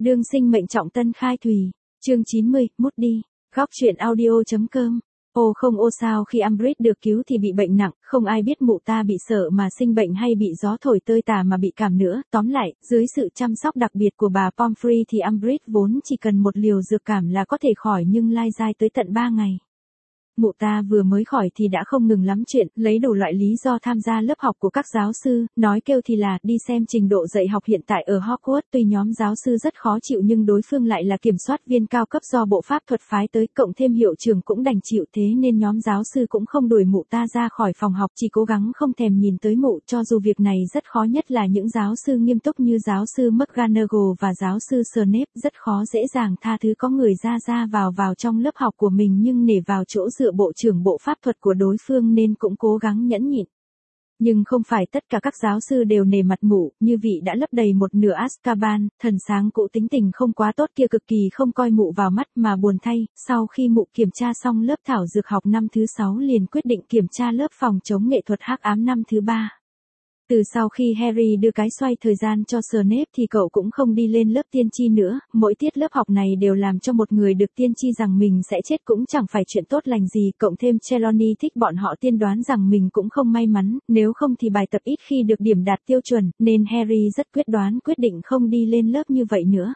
Đương sinh mệnh trọng tân khai thùy. Chương 90, mút đi. Góc truyện audio.com. Ô không ô sao khi Umbridge được cứu thì bị bệnh nặng, không ai biết mụ ta bị sợ mà sinh bệnh hay bị gió thổi tơi tả mà bị cảm nữa. Tóm lại, dưới sự chăm sóc đặc biệt của bà Pomfrey thì Umbridge vốn chỉ cần một liều dược cảm là có thể khỏi nhưng lai dai tới tận 3 ngày. Mụ ta vừa mới khỏi thì đã không ngừng lắm chuyện, lấy đủ loại lý do tham gia lớp học của các giáo sư, nói kêu thì là đi xem trình độ dạy học hiện tại ở Hogwarts. Tuy nhóm giáo sư rất khó chịu nhưng đối phương lại là kiểm soát viên cao cấp do bộ pháp thuật phái tới, cộng thêm hiệu trưởng cũng đành chịu, thế nên nhóm giáo sư cũng không đuổi mụ ta ra khỏi phòng học, chỉ cố gắng không thèm nhìn tới mụ, cho dù việc này rất khó, nhất là những giáo sư nghiêm túc như giáo sư McGonagall và giáo sư Snape, rất khó dễ dàng tha thứ có người ra vào trong lớp học của mình nhưng nể vào chỗ dựa bộ trưởng bộ pháp thuật của đối phương nên cũng cố gắng nhẫn nhịn. Nhưng không phải tất cả các giáo sư đều nể mặt mụ, như vị đã lấp đầy một nửa Azkaban, thần sáng cụ tính tình không quá tốt kia cực kỳ không coi mụ vào mắt, mà buồn thay, sau khi mụ kiểm tra xong lớp thảo dược học năm thứ 6 liền quyết định kiểm tra lớp phòng chống nghệ thuật hắc ám năm thứ 3. Từ sau khi Harry đưa cái xoay thời gian cho Snape thì cậu cũng không đi lên lớp tiên tri nữa, mỗi tiết lớp học này đều làm cho một người được tiên tri rằng mình sẽ chết cũng chẳng phải chuyện tốt lành gì, cộng thêm Trelawney thích bọn họ tiên đoán rằng mình cũng không may mắn, nếu không thì bài tập ít khi được điểm đạt tiêu chuẩn, nên Harry rất quyết định không đi lên lớp như vậy nữa.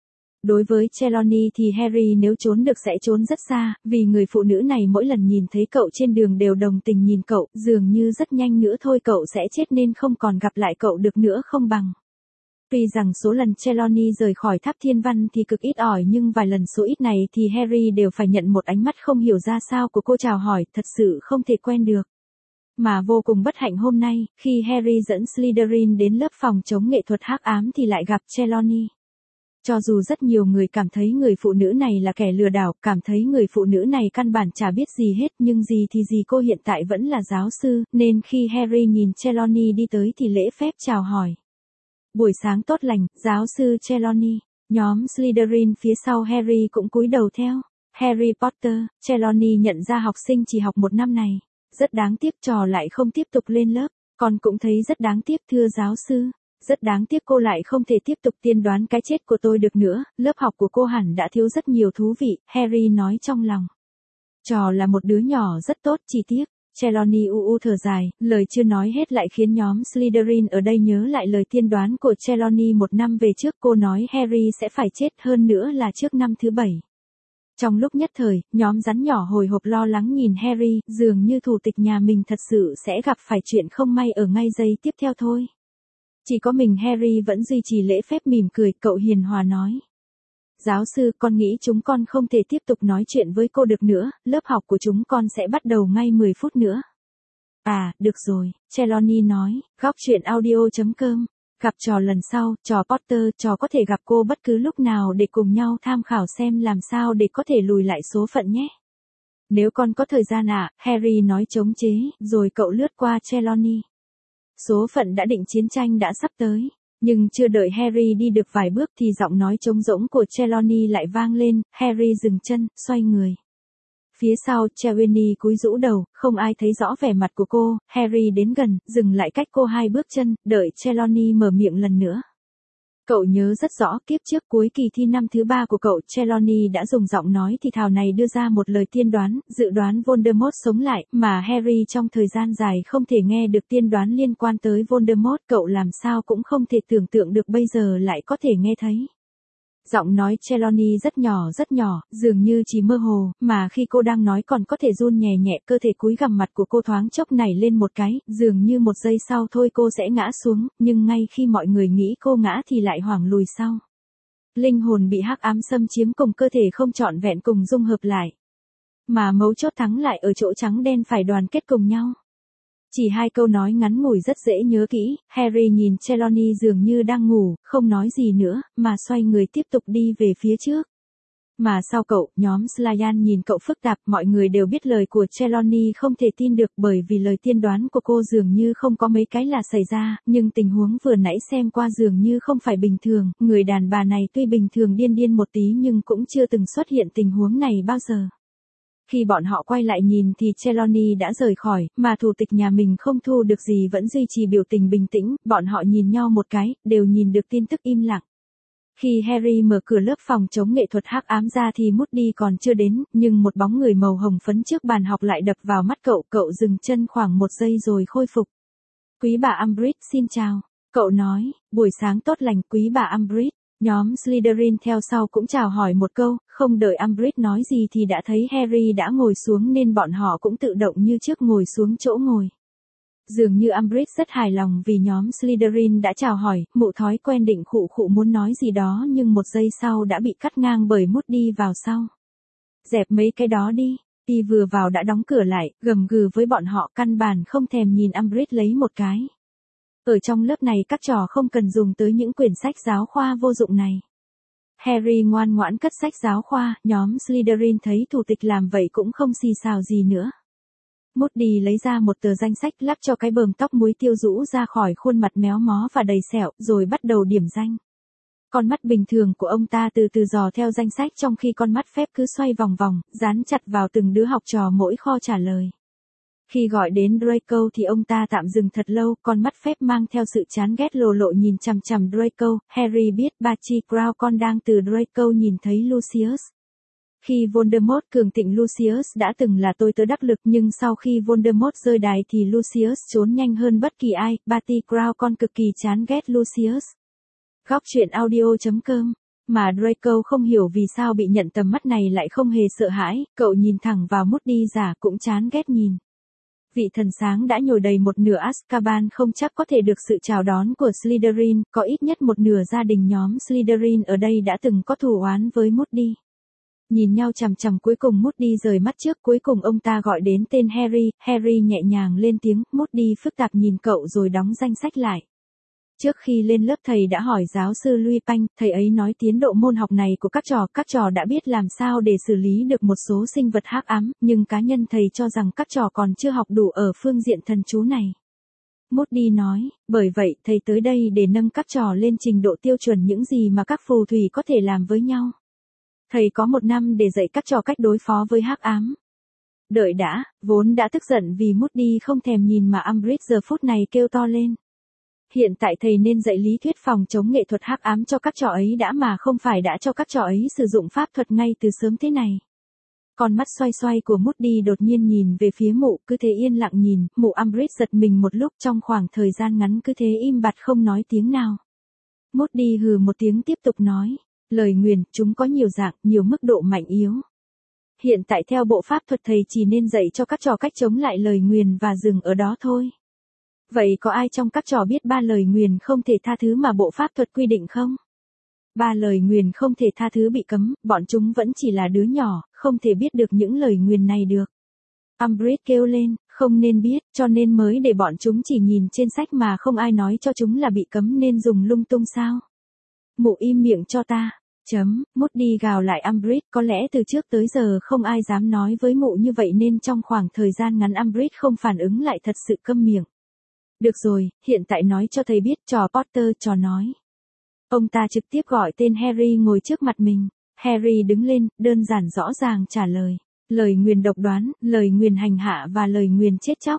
Đối với Trelawney thì Harry nếu trốn được sẽ trốn rất xa, vì người phụ nữ này mỗi lần nhìn thấy cậu trên đường đều đồng tình nhìn cậu, dường như rất nhanh nữa thôi cậu sẽ chết nên không còn gặp lại cậu được nữa không bằng. Tuy rằng số lần Trelawney rời khỏi tháp thiên văn thì cực ít ỏi nhưng vài lần số ít này thì Harry đều phải nhận một ánh mắt không hiểu ra sao của cô chào hỏi, thật sự không thể quen được. Mà vô cùng bất hạnh hôm nay, khi Harry dẫn Slytherin đến lớp phòng chống nghệ thuật hắc ám thì lại gặp Trelawney. Cho dù rất nhiều người cảm thấy người phụ nữ này là kẻ lừa đảo, cảm thấy người phụ nữ này căn bản chả biết gì hết, nhưng gì thì gì cô hiện tại vẫn là giáo sư, nên khi Harry nhìn Trelawney đi tới thì lễ phép chào hỏi. Buổi sáng tốt lành, giáo sư Trelawney. Nhóm Slytherin phía sau Harry cũng cúi đầu theo. Harry Potter, Trelawney nhận ra học sinh chỉ học một năm này. Rất đáng tiếc trò lại không tiếp tục lên lớp, con cũng thấy rất đáng tiếc thưa giáo sư. Rất đáng tiếc cô lại không thể tiếp tục tiên đoán cái chết của tôi được nữa, lớp học của cô hẳn đã thiếu rất nhiều thú vị, Harry nói trong lòng. Trò là một đứa nhỏ rất tốt, chỉ tiếc. Trelawney thở dài, lời chưa nói hết lại khiến nhóm Slytherin ở đây nhớ lại lời tiên đoán của Trelawney một năm về trước, cô nói Harry sẽ phải chết, hơn nữa là trước năm thứ 7. Trong lúc nhất thời, nhóm rắn nhỏ hồi hộp lo lắng nhìn Harry, dường như thủ tịch nhà mình thật sự sẽ gặp phải chuyện không may ở ngay giây tiếp theo thôi. Chỉ có mình Harry vẫn duy trì lễ phép mỉm cười, cậu hiền hòa nói. Giáo sư, con nghĩ chúng con không thể tiếp tục nói chuyện với cô được nữa, lớp học của chúng con sẽ bắt đầu ngay 10 phút nữa. À, được rồi, Trelawney nói, góc truyện audio.com. Gặp trò lần sau, trò Potter, trò có thể gặp cô bất cứ lúc nào để cùng nhau tham khảo xem làm sao để có thể lùi lại số phận nhé. Nếu con có thời gian Harry nói chống chế, rồi cậu lướt qua Trelawney. Số phận đã định, chiến tranh đã sắp tới, nhưng chưa đợi Harry đi được vài bước thì giọng nói trống rỗng của Trelawney lại vang lên, Harry dừng chân, xoay người. Phía sau, Trelawney cúi rũ đầu, không ai thấy rõ vẻ mặt của cô, Harry đến gần, dừng lại cách cô 2 bước chân, đợi Trelawney mở miệng lần nữa. Cậu nhớ rất rõ kiếp trước cuối kỳ thi năm thứ 3 của cậu, Trelawney đã dùng giọng nói thì thào này đưa ra một lời tiên đoán, dự đoán Voldemort sống lại, mà Harry trong thời gian dài không thể nghe được tiên đoán liên quan tới Voldemort, cậu làm sao cũng không thể tưởng tượng được bây giờ lại có thể nghe thấy. Giọng nói Trelawney rất nhỏ, dường như chỉ mơ hồ, mà khi cô đang nói còn có thể run nhẹ nhẹ, cơ thể cúi gằm mặt của cô thoáng chốc nảy lên một cái, dường như một giây sau thôi cô sẽ ngã xuống, nhưng ngay khi mọi người nghĩ cô ngã thì lại hoảng lùi sau. Linh hồn bị hắc ám xâm chiếm cùng cơ thể không trọn vẹn cùng dung hợp lại. Mà mấu chốt thắng lại ở chỗ trắng đen phải đoàn kết cùng nhau. Chỉ 2 câu nói ngắn ngủi rất dễ nhớ kỹ, Harry nhìn Trelawney dường như đang ngủ, không nói gì nữa, mà xoay người tiếp tục đi về phía trước. Mà sau cậu, nhóm Slytherin nhìn cậu phức tạp, mọi người đều biết lời của Trelawney không thể tin được bởi vì lời tiên đoán của cô dường như không có mấy cái là xảy ra, nhưng tình huống vừa nãy xem qua dường như không phải bình thường, người đàn bà này tuy bình thường điên một tí nhưng cũng chưa từng xuất hiện tình huống này bao giờ. Khi bọn họ quay lại nhìn thì Trelawney đã rời khỏi, mà thủ tịch nhà mình không thu được gì vẫn duy trì biểu tình bình tĩnh, bọn họ nhìn nhau một cái, đều nhìn được tin tức im lặng. Khi Harry mở cửa lớp phòng chống nghệ thuật hắc ám ra thì Moody còn chưa đến, nhưng một bóng người màu hồng phấn trước bàn học lại đập vào mắt cậu dừng chân khoảng 1 giây rồi khôi phục. Quý bà Umbridge xin chào. Cậu nói, buổi sáng tốt lành quý bà Umbridge. Nhóm Slytherin theo sau cũng chào hỏi một câu, không đợi Umbridge nói gì thì đã thấy Harry đã ngồi xuống nên bọn họ cũng tự động như trước ngồi xuống chỗ ngồi. Dường như Umbridge rất hài lòng vì nhóm Slytherin đã chào hỏi, mụ thói quen định khụ khụ muốn nói gì đó nhưng 1 giây sau đã bị cắt ngang bởi Moody vào sau. Dẹp mấy cái đó đi. Y vừa vào đã đóng cửa lại, gầm gừ với bọn họ căn bản không thèm nhìn Umbridge lấy một cái. Ở trong lớp này các trò không cần dùng tới những quyển sách giáo khoa vô dụng này. Harry ngoan ngoãn cất sách giáo khoa, nhóm Slytherin thấy thủ tịch làm vậy cũng không xì xào gì nữa. Moody lấy ra một tờ danh sách lắp cho cái bờm tóc muối tiêu rũ ra khỏi khuôn mặt méo mó và đầy sẹo, rồi bắt đầu điểm danh. Con mắt bình thường của ông ta từ từ dò theo danh sách trong khi con mắt phép cứ xoay vòng vòng, dán chặt vào từng đứa học trò mỗi kho trả lời. Khi gọi đến Draco thì ông ta tạm dừng thật lâu, con mắt phép mang theo sự chán ghét lồ lộ nhìn chằm chằm Draco. Harry biết Barty Crouch con đang từ Draco nhìn thấy Lucius. Khi Voldemort cường thịnh Lucius đã từng là tôi tớ đắc lực nhưng sau khi Voldemort rơi đài thì Lucius trốn nhanh hơn bất kỳ ai. Barty Crouch con cực kỳ chán ghét Lucius. Góc truyện audio.com. Mà Draco không hiểu vì sao bị nhận tầm mắt này lại không hề sợ hãi, cậu nhìn thẳng vào Moody giả cũng chán ghét nhìn. Vị thần sáng đã nhồi đầy một nửa Azkaban không chắc có thể được sự chào đón của Slytherin, có ít nhất một nửa gia đình nhóm Slytherin ở đây đã từng có thù oán với Moody. Nhìn nhau chằm chằm cuối cùng Moody rời mắt trước, cuối cùng ông ta gọi đến tên Harry. Harry nhẹ nhàng lên tiếng, Moody phức tạp nhìn cậu rồi đóng danh sách lại. Trước khi lên lớp thầy đã hỏi giáo sư Lupin, thầy ấy nói tiến độ môn học này của các trò đã biết làm sao để xử lý được một số sinh vật hắc ám, nhưng cá nhân thầy cho rằng các trò còn chưa học đủ ở phương diện thần chú này. Moody nói, bởi vậy thầy tới đây để nâng các trò lên trình độ tiêu chuẩn những gì mà các phù thủy có thể làm với nhau. Thầy có 1 năm để dạy các trò cách đối phó với hắc ám. Đợi đã, vốn đã tức giận vì Moody không thèm nhìn mà Umbridge giờ phút này kêu to lên. Hiện tại thầy nên dạy lý thuyết phòng chống nghệ thuật hắc ám cho các trò ấy đã mà không phải đã cho các trò ấy sử dụng pháp thuật ngay từ sớm thế này. Con mắt xoay xoay của Moody đột nhiên nhìn về phía mụ, cứ thế yên lặng nhìn, mụ Umbridge giật mình một lúc trong khoảng thời gian ngắn cứ thế im bặt không nói tiếng nào. Moody hừ một tiếng tiếp tục nói, lời nguyền, chúng có nhiều dạng, nhiều mức độ mạnh yếu. Hiện tại theo bộ pháp thuật thầy chỉ nên dạy cho các trò cách chống lại lời nguyền và dừng ở đó thôi. Vậy có ai trong các trò biết 3 lời nguyền không thể tha thứ mà bộ pháp thuật quy định không? 3 lời nguyền không thể tha thứ bị cấm, bọn chúng vẫn chỉ là đứa nhỏ, không thể biết được những lời nguyền này được. Umbridge kêu lên, không nên biết, cho nên mới để bọn chúng chỉ nhìn trên sách mà không ai nói cho chúng là bị cấm nên dùng lung tung sao? Mụ im miệng cho ta. Moody gào lại Umbridge, có lẽ từ trước tới giờ không ai dám nói với mụ như vậy nên trong khoảng thời gian ngắn Umbridge không phản ứng lại thật sự câm miệng. Được rồi, hiện tại nói cho thầy biết, trò Potter, trò nói. Ông ta trực tiếp gọi tên Harry ngồi trước mặt mình. Harry đứng lên, đơn giản rõ ràng trả lời. Lời nguyền độc đoán, lời nguyền hành hạ và lời nguyền chết chóc.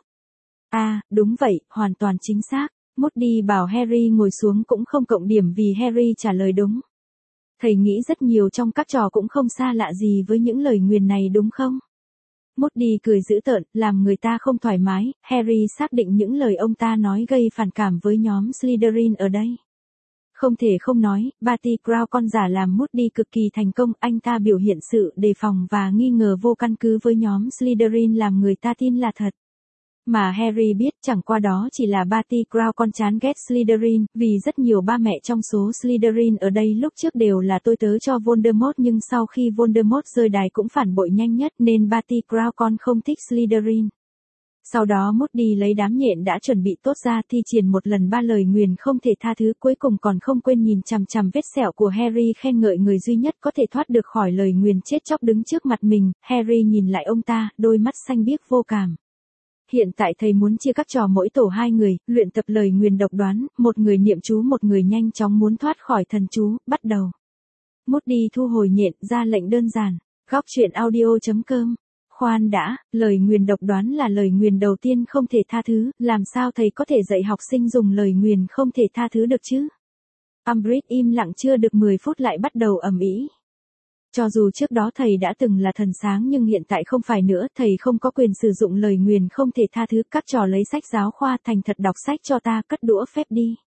Đúng vậy, hoàn toàn chính xác. Moody bảo Harry ngồi xuống cũng không cộng điểm vì Harry trả lời đúng. Thầy nghĩ rất nhiều trong các trò cũng không xa lạ gì với những lời nguyền này đúng không? Moody cười dữ tợn, làm người ta không thoải mái. Harry xác định những lời ông ta nói gây phản cảm với nhóm Slytherin ở đây. Không thể không nói, Barty Crouch con giả làm Moody cực kỳ thành công, anh ta biểu hiện sự đề phòng và nghi ngờ vô căn cứ với nhóm Slytherin làm người ta tin là thật. Mà Harry biết chẳng qua đó chỉ là Barty Crouch con chán ghét Slytherin, vì rất nhiều ba mẹ trong số Slytherin ở đây lúc trước đều là tôi tớ cho Voldemort nhưng sau khi Voldemort rơi đài cũng phản bội nhanh nhất nên Barty Crouch con không thích Slytherin. Sau đó Moody lấy đám nhện đã chuẩn bị tốt ra thi triển một lần 3 lời nguyền không thể tha thứ, cuối cùng còn không quên nhìn chằm chằm vết sẹo của Harry khen ngợi người duy nhất có thể thoát được khỏi lời nguyền chết chóc đứng trước mặt mình. Harry nhìn lại ông ta, đôi mắt xanh biếc vô cảm. Hiện tại thầy muốn chia các trò mỗi tổ 2 người, luyện tập lời nguyền độc đoán, một người niệm chú một người nhanh chóng muốn thoát khỏi thần chú, bắt đầu. Moody thu hồi nhện, ra lệnh đơn giản. Góc truyện audio.com. Khoan đã, lời nguyền độc đoán là lời nguyền đầu tiên không thể tha thứ, làm sao thầy có thể dạy học sinh dùng lời nguyền không thể tha thứ được chứ? Umbridge im lặng chưa được 10 phút lại bắt đầu ầm ĩ. Cho dù trước đó thầy đã từng là thần sáng nhưng hiện tại không phải nữa, thầy không có quyền sử dụng lời nguyền không thể tha thứ, các trò lấy sách giáo khoa thành thật đọc sách cho ta, cất đũa phép đi.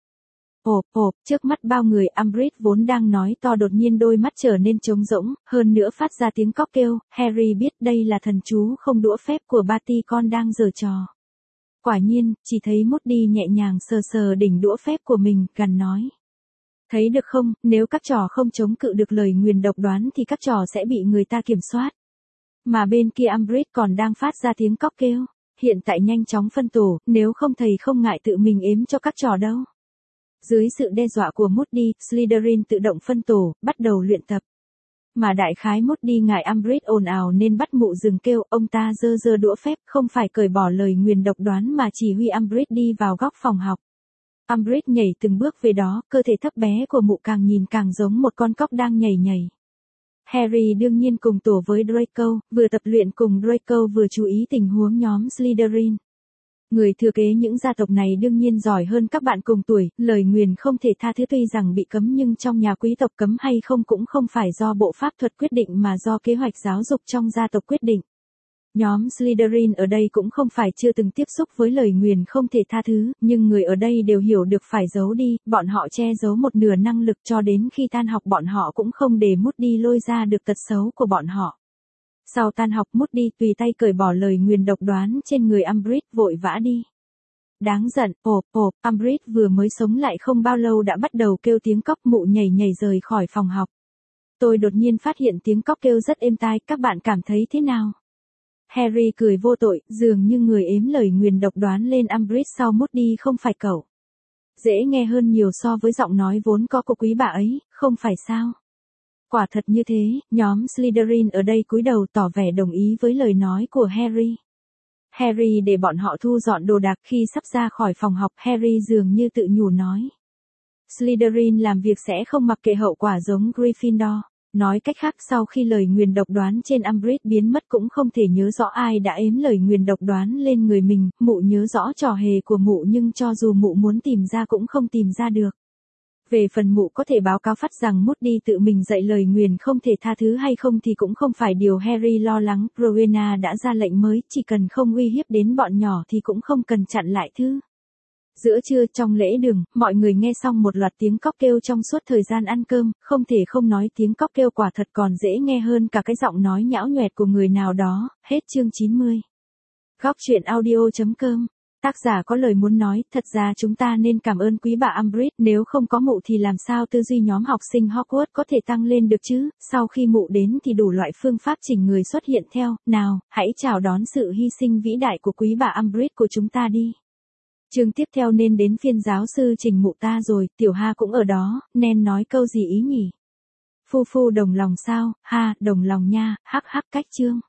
Trước mắt bao người, Umbridge vốn đang nói to đột nhiên đôi mắt trở nên trống rỗng, hơn nữa phát ra tiếng cóc kêu. Harry biết đây là thần chú không đũa phép của Barty con đang giở trò. Quả nhiên, chỉ thấy Moody nhẹ nhàng sờ sờ đỉnh đũa phép của mình, gằn nói. Thấy được không, nếu các trò không chống cự được lời nguyền độc đoán thì các trò sẽ bị người ta kiểm soát. Mà bên kia Umbridge còn đang phát ra tiếng cóc kêu. Hiện tại nhanh chóng phân tổ, nếu không thầy không ngại tự mình ếm cho các trò đâu. Dưới sự đe dọa của Moody, Slytherin tự động phân tổ, bắt đầu luyện tập. Mà đại khái Moody ngại Umbridge ồn ào nên bắt mụ dừng kêu, ông ta giơ đũa phép, không phải cởi bỏ lời nguyền độc đoán mà chỉ huy Umbridge đi vào góc phòng học. Umbridge nhảy từng bước về đó, cơ thể thấp bé của mụ càng nhìn càng giống một con cóc đang nhảy. Harry đương nhiên cùng tổ với Draco, vừa tập luyện cùng Draco vừa chú ý tình huống nhóm Slytherin. Người thừa kế những gia tộc này đương nhiên giỏi hơn các bạn cùng tuổi, lời nguyền không thể tha thứ tuy rằng bị cấm nhưng trong nhà quý tộc cấm hay không cũng không phải do bộ pháp thuật quyết định mà do kế hoạch giáo dục trong gia tộc quyết định. Nhóm Slytherin ở đây cũng không phải chưa từng tiếp xúc với lời nguyền không thể tha thứ, nhưng người ở đây đều hiểu được phải giấu đi, bọn họ che giấu một nửa năng lực cho đến khi tan học bọn họ cũng không để Moody lôi ra được tật xấu của bọn họ. Sau tan học Moody tùy tay cởi bỏ lời nguyền độc đoán trên người Umbridge vội vã đi. Đáng giận, Umbridge vừa mới sống lại không bao lâu đã bắt đầu kêu tiếng cóc, mụ nhảy rời khỏi phòng học. Tôi đột nhiên phát hiện tiếng cóc kêu rất êm tai, các bạn cảm thấy thế nào? Harry cười vô tội, dường như người ếm lời nguyền độc đoán lên Umbridge sau Moody không phải cậu. Dễ nghe hơn nhiều so với giọng nói vốn có của quý bà ấy, không phải sao? Quả thật như thế, nhóm Slytherin ở đây cúi đầu tỏ vẻ đồng ý với lời nói của Harry. Harry để bọn họ thu dọn đồ đạc, khi sắp ra khỏi phòng học, Harry dường như tự nhủ nói. Slytherin làm việc sẽ không mặc kệ hậu quả giống Gryffindor. Nói cách khác, sau khi lời nguyền độc đoán trên Umbridge biến mất cũng không thể nhớ rõ ai đã ếm lời nguyền độc đoán lên người mình, mụ nhớ rõ trò hề của mụ nhưng cho dù mụ muốn tìm ra cũng không tìm ra được. Về phần mụ có thể báo cáo phát rằng Moody tự mình dạy lời nguyền không thể tha thứ hay không thì cũng không phải điều Harry lo lắng, Rowena đã ra lệnh mới, chỉ cần không uy hiếp đến bọn nhỏ thì cũng không cần chặn lại thư. Giữa trưa trong lễ đường, mọi người nghe xong một loạt tiếng cóc kêu trong suốt thời gian ăn cơm, không thể không nói tiếng cóc kêu quả thật còn dễ nghe hơn cả cái giọng nói nhão nhoẹt của người nào đó. Hết chương 90. Góc truyện audio.com. Tác giả có lời muốn nói, thật ra chúng ta nên cảm ơn quý bà Umbridge, nếu không có mụ thì làm sao tư duy nhóm học sinh Hogwarts có thể tăng lên được chứ, sau khi mụ đến thì đủ loại phương pháp chỉnh người xuất hiện theo, nào, hãy chào đón sự hy sinh vĩ đại của quý bà Umbridge của chúng ta đi. Chương tiếp theo nên đến phiên giáo sư trình mụ ta rồi, Tiểu Ha cũng ở đó, nên nói câu gì ý nhỉ? Phu đồng lòng sao, ha, đồng lòng nha, hắc cách chương.